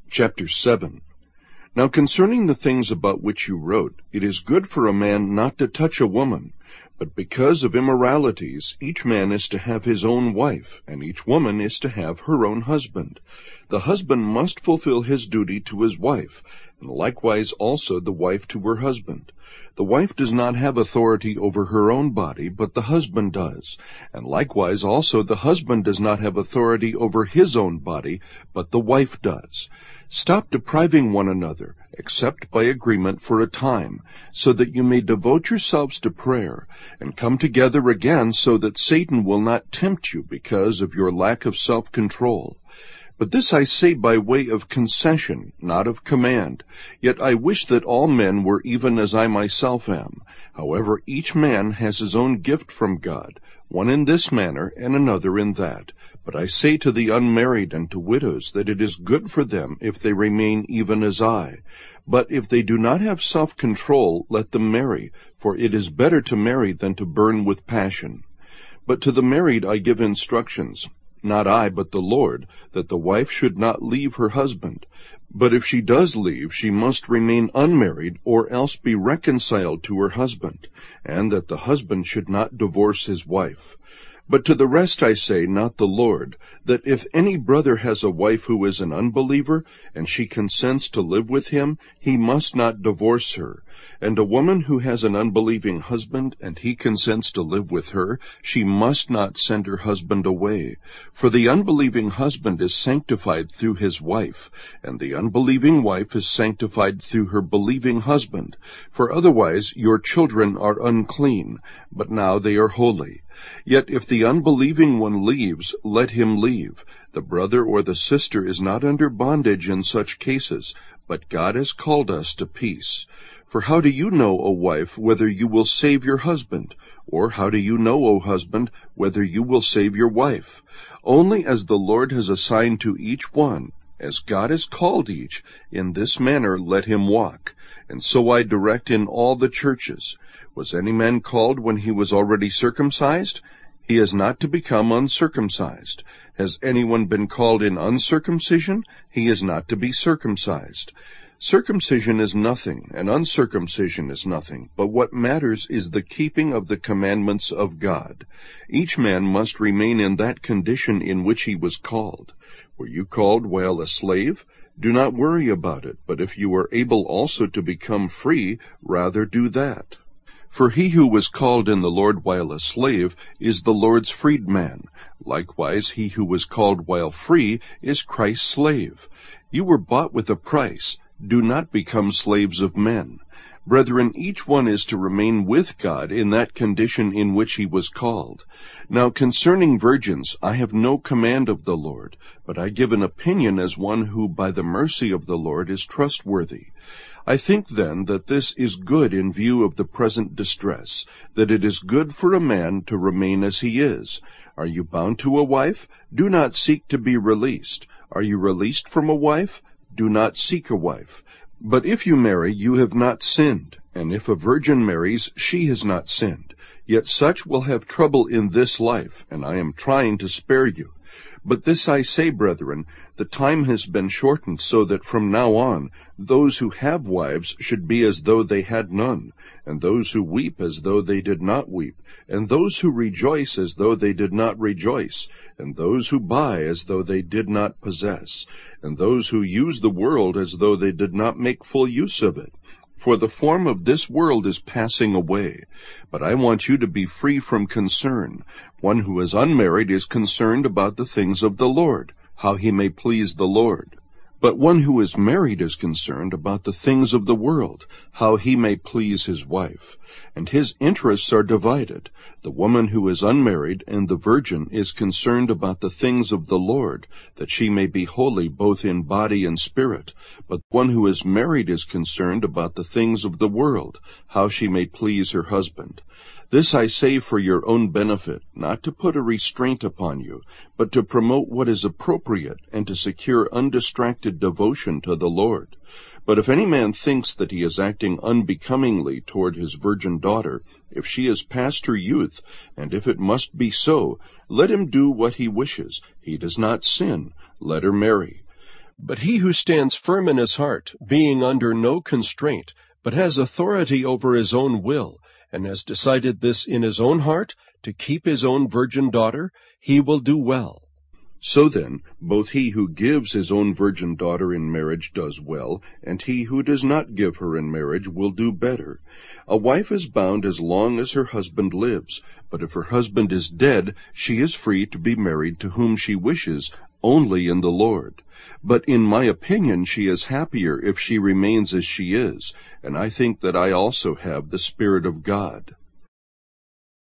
Chapter 7. Now concerning the things about which you wrote, it is good for a man not to touch a woman, but because of immoralities, each man is to have his own wife, and each woman is to have her own husband. The husband must fulfill his duty to his wife, and likewise also the wife to her husband. The wife does not have authority over her own body, but the husband does. And likewise also the husband does not have authority over his own body, but the wife does. Stop depriving one another, except by agreement for a time, so that you may devote yourselves to prayer, and come together again so that Satan will not tempt you because of your lack of self-control. But this I say by way of concession, not of command. Yet I wish that all men were even as I myself am. However, each man has his own gift from God, one in this manner and another in that. But I say to the unmarried and to widows that it is good for them if they remain even as I. But if they do not have self-control, let them marry, for it is better to marry than to burn with passion. But to the married I give instructions, not I, but the Lord, that the wife should not leave her husband. But if she does leave, she must remain unmarried, or else be reconciled to her husband, and that the husband should not divorce his wife. But to the rest I say, not the Lord, that if any brother has a wife who is an unbeliever, and she consents to live with him, he must not divorce her. And a woman who has an unbelieving husband, and he consents to live with her, she must not send her husband away. For the unbelieving husband is sanctified through his wife, and the unbelieving wife is sanctified through her believing husband. For otherwise your children are unclean, but now they are holy. Yet if the unbelieving one leaves, let him leave. The brother or the sister is not under bondage in such cases, but God has called us to peace. For how do you know, O wife, whether you will save your husband? Or how do you know, O husband, whether you will save your wife? Only as the Lord has assigned to each one, as God has called each, in this manner let him walk. And so I direct in all the churches. Was any man called when he was already circumcised? He is not to become uncircumcised. Has anyone been called in uncircumcision? He is not to be circumcised. Circumcision is nothing, and uncircumcision is nothing, but what matters is the keeping of the commandments of God. Each man must remain in that condition in which he was called. Were you called while a slave? Do not worry about it, but if you are able also to become free, rather do that. For he who was called in the Lord while a slave is the Lord's freedman. Likewise, he who was called while free is Christ's slave. You were bought with a price. Do not become slaves of men. Brethren, each one is to remain with God in that condition in which he was called. Now concerning virgins, I have no command of the Lord, but I give an opinion as one who by the mercy of the Lord is trustworthy. I think then that this is good in view of the present distress, that it is good for a man to remain as he is. Are you bound to a wife? Do not seek to be released. Are you released from a wife? Do not seek a wife. But if you marry, you have not sinned, and if a virgin marries, she has not sinned. Yet such will have trouble in this life, and I am trying to spare you. But this I say, brethren, the time has been shortened, so that from now on those who have wives should be as though they had none, and those who weep as though they did not weep, and those who rejoice as though they did not rejoice, and those who buy as though they did not possess, and those who use the world as though they did not make full use of it. For the form of this world is passing away. But I want you to be free from concern. One who is unmarried is concerned about the things of the Lord, how he may please the Lord. But one who is married is concerned about the things of the world, how he may please his wife. And his interests are divided. The woman who is unmarried and the virgin is concerned about the things of the Lord, that she may be holy both in body and spirit. But one who is married is concerned about the things of the world, how she may please her husband. This I say for your own benefit, not to put a restraint upon you, but to promote what is appropriate and to secure undistracted devotion to the Lord. But if any man thinks that he is acting unbecomingly toward his virgin daughter, if she is past her youth, and if it must be so, let him do what he wishes. He does not sin. Let her marry. But he who stands firm in his heart, being under no constraint, but has authority over his own will, and has decided this in his own heart, to keep his own virgin daughter, he will do well. So then, both he who gives his own virgin daughter in marriage does well, and he who does not give her in marriage will do better. A wife is bound as long as her husband lives, but if her husband is dead, she is free to be married to whom she wishes, only in the Lord. But in my opinion she is happier if she remains as she is, and I think that I also have the Spirit of God.